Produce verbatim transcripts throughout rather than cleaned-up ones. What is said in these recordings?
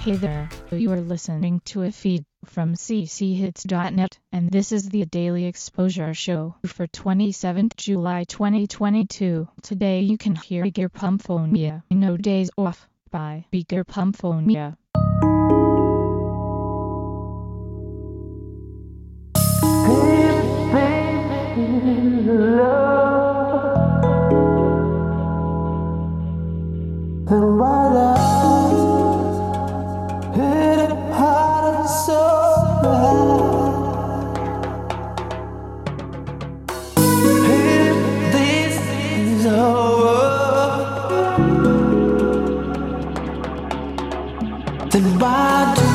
Hey there, you are listening to a feed from c c hits dot net, and this is the Daily Exposure Show for twenty-seventh of July twenty twenty-two. Today you can hear Bigger Pumphonia, No Days Off, by Bigger Pumphonia. And white eyes hit it hard and so bad. Hit these things over, then why do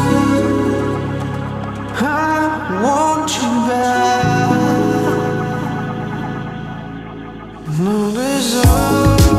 I want you back? No desire.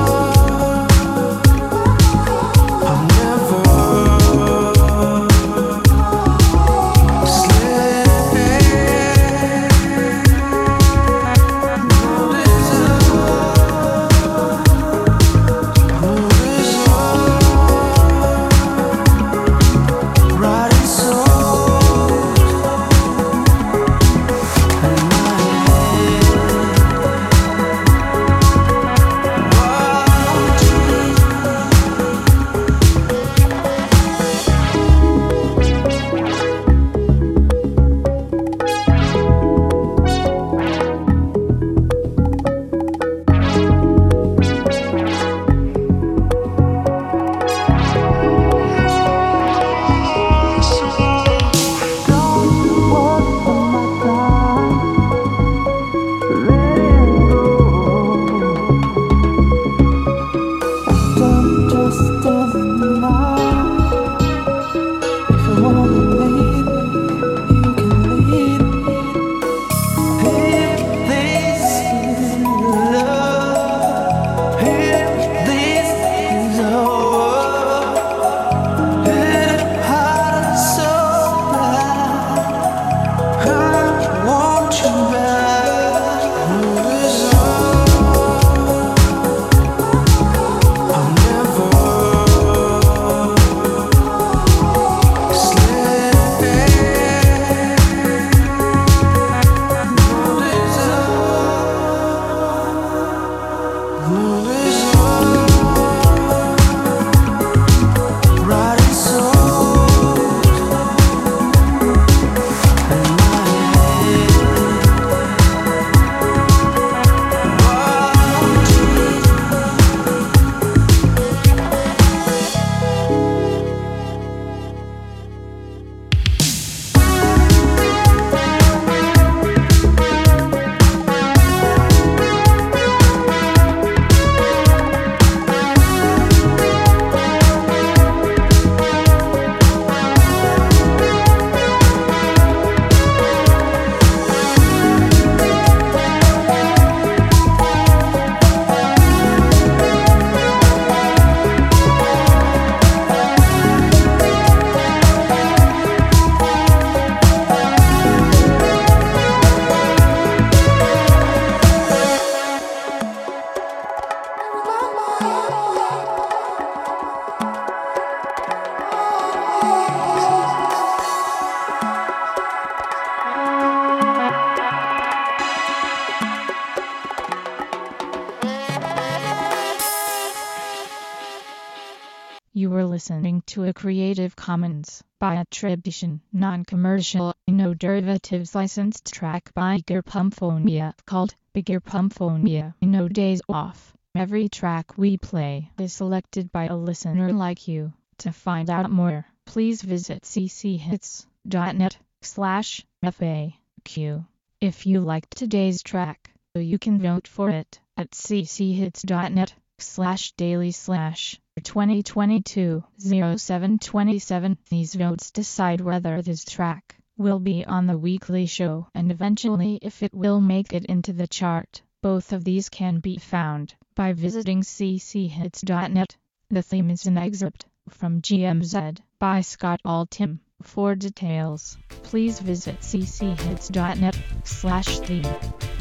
You were listening to a Creative Commons by attribution, non-commercial, no derivatives licensed track by Bigger Pumphonia called Bigger Pumphonia, No Days Off. Every track we play is selected by a listener like you. To find out more, please visit c c hits dot net slash F A Q. If you liked today's track, you can vote for it at c c hits dot net slash daily slash twenty twenty-two oh seven twenty-seven. These votes decide whether this track will be on the weekly show and eventually if it will make it into the chart. Both of these can be found by visiting c c hits dot net. The theme is an excerpt from G M Z by Scott Altham. For details, please visit c c hits dot net slash theme.